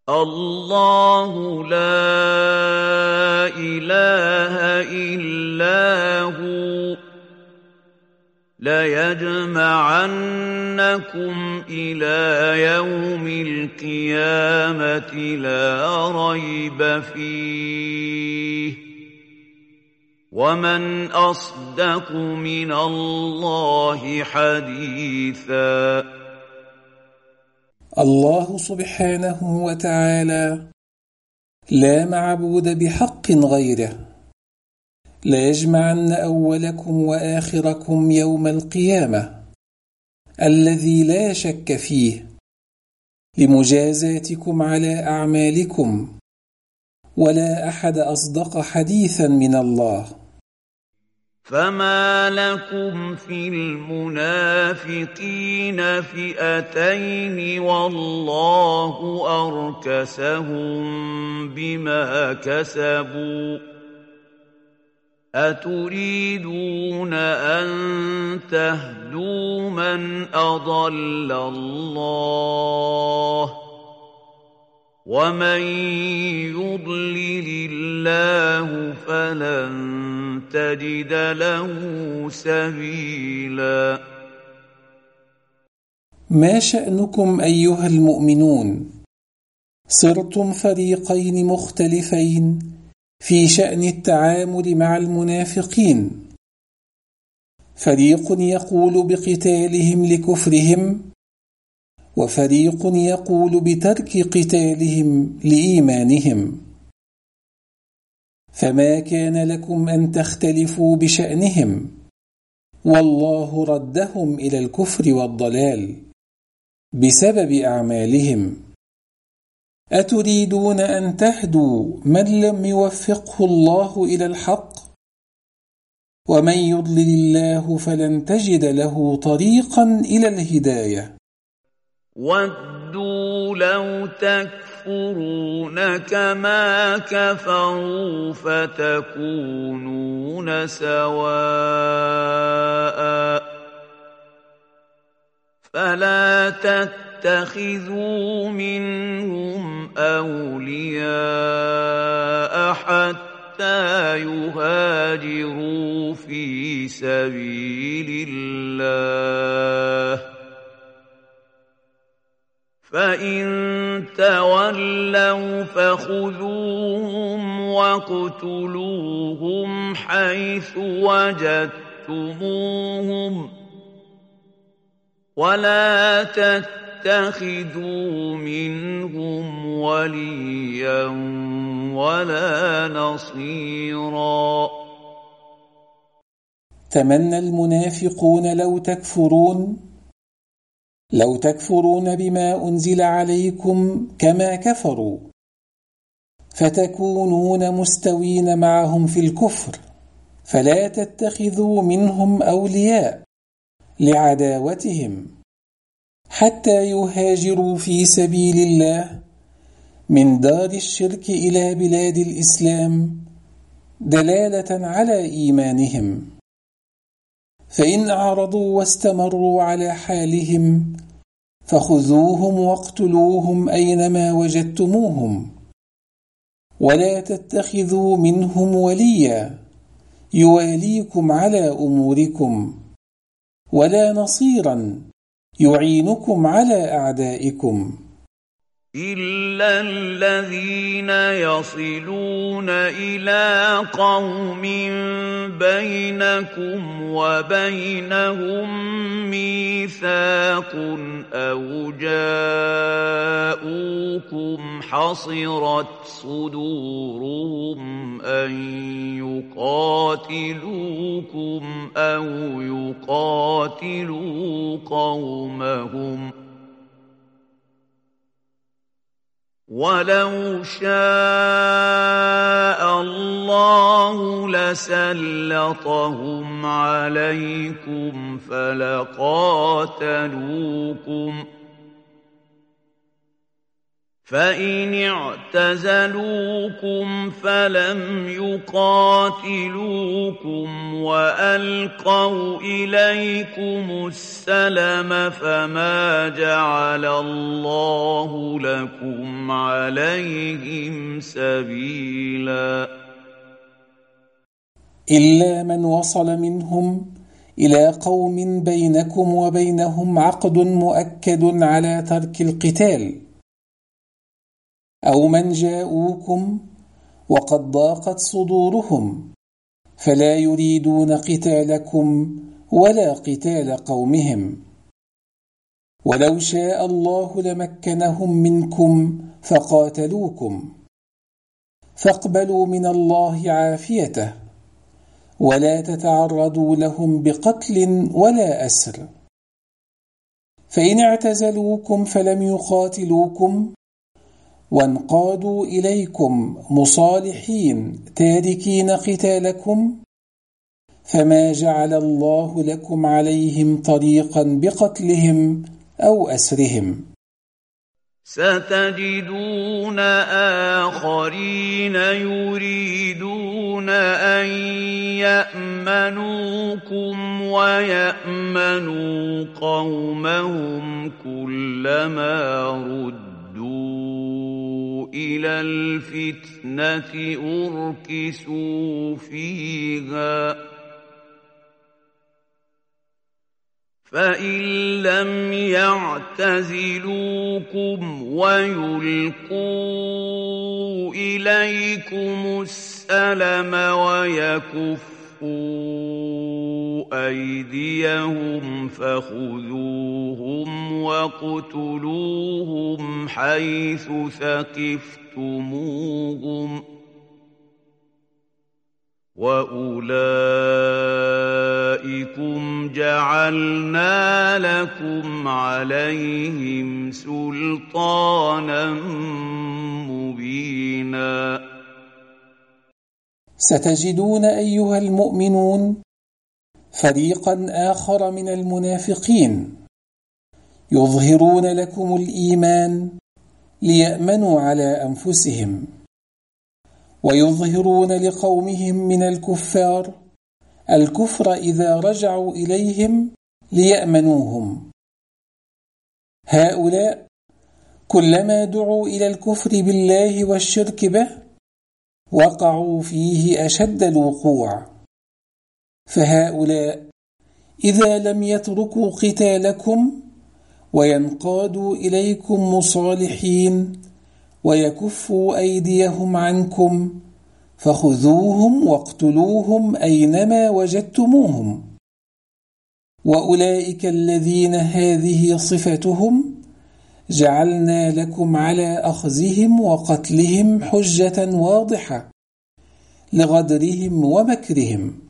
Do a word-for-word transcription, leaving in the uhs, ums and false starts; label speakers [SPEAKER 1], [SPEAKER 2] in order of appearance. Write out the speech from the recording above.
[SPEAKER 1] الله لا إله إلا هو ليجمعنكم إلى يوم القيامة لا ريب فيه ومن أصدق من الله حديثا.
[SPEAKER 2] الله سبحانه وتعالى لا معبود بحق غيره، ليجمعن أولكم وآخركم يوم القيامة الذي لا شك فيه لمجازاتكم على أعمالكم، ولا أحد أصدق حديثا من الله.
[SPEAKER 1] فما لكم في المنافقين فئتين والله أركسهم بما كسبوا أتريدون أن تهدوا من أضل الله ومن يضلل الله فلن تجد له سبيلا.
[SPEAKER 2] ما شأنكم أيها المؤمنون؟ صرتم فريقين مختلفين في شأن التعامل مع المنافقين، فريق يقول بقتالهم لكفرهم، وفريق يقول بترك قتالهم لإيمانهم. فما كان لكم أن تختلفوا بشأنهم، والله ردهم إلى الكفر والضلال بسبب أعمالهم. أتريدون أن تهدوا من لم يوفقه الله إلى الحق؟ ومن يضلل الله فلن تجد له طريقا إلى الهداية.
[SPEAKER 1] ودوا لو تكفرون كما كفروا فتكونون سواء فلا تتخذوا منهم أولياء حتى يهاجروا في سبيل الله، فإن تولوا فخذوهم واقتلوهم حيث وجدتموهم ولا تتخذوا منهم وليا ولا نصيرا.
[SPEAKER 2] تمنى المنافقون لو تكفرون لو تكفرون بما أنزل عليكم كما كفروا فتكونون مستوين معهم في الكفر، فلا تتخذوا منهم أولياء لعداوتهم حتى يهاجروا في سبيل الله من دار الشرك إلى بلاد الإسلام دلالة على إيمانهم. فإن أعرضوا واستمروا على حالهم فخذوهم واقتلوهم أينما وجدتموهم، ولا تتخذوا منهم وليا يواليكم على أموركم، ولا نصيرا يعينكم على أعدائكم.
[SPEAKER 1] إلا الذين يصلون إلى قوم بينكم وبينهم ميثاق أو جاءوكم حصرت صدورهم أن يقاتلوكم أو يقاتلوا قومهم، ولو شاء الله لسلطهم عليكم فلقاتلوكم فإن اعتزلوكم فلم يقاتلوكم وألقوا إليكم السلم فما جعل الله لكم عليهم سبيلا
[SPEAKER 2] إلا من وصل منهم إلى قوم بينكم وبينهم عقد مؤكد على ترك القتال، أو من جاءوكم وقد ضاقت صدورهم فلا يريدون قتالكم ولا قتال قومهم، ولو شاء الله لمكنهم منكم فقاتلوكم، فاقبلوا من الله عافيته ولا تتعرضوا لهم بقتل ولا أسر. فإن اعتزلوكم فلم يقاتلوكم وانقادوا إليكم مصالحين تاركين قتالكم فما جعل الله لكم عليهم طريقا بقتلهم أو أسرهم.
[SPEAKER 1] ستجدون آخرين يريدون أن يأمنوكم ويأمنوا قومهم كلما ردوا إلى الفتنة أركسوا فيها فإن لم يعتزلوكم ويلقوا إليكم السلم ويكفوا أيديهم فخذوهم واقتلوهم حيث ثقفتموهم وأولئكم جعلنا لكم عليهم سلطانا مبينا.
[SPEAKER 2] ستجدون أيها المؤمنون فريقا آخر من المنافقين يظهرون لكم الإيمان ليأمنوا على أنفسهم، ويظهرون لقومهم من الكفار الكفر إذا رجعوا إليهم ليأمنوهم. هؤلاء كلما دعوا إلى الكفر بالله والشرك به وقعوا فيه أشد الوقوع، فهؤلاء إذا لم يتركوا قتالكم وينقادوا إليكم مصالحين ويكفوا أيديهم عنكم فخذوهم واقتلوهم أينما وجدتموهم، وأولئك الذين هذه صفتهم جعلنا لكم على أخذهم وقتلهم حجة واضحة لغدرهم ومكرهم.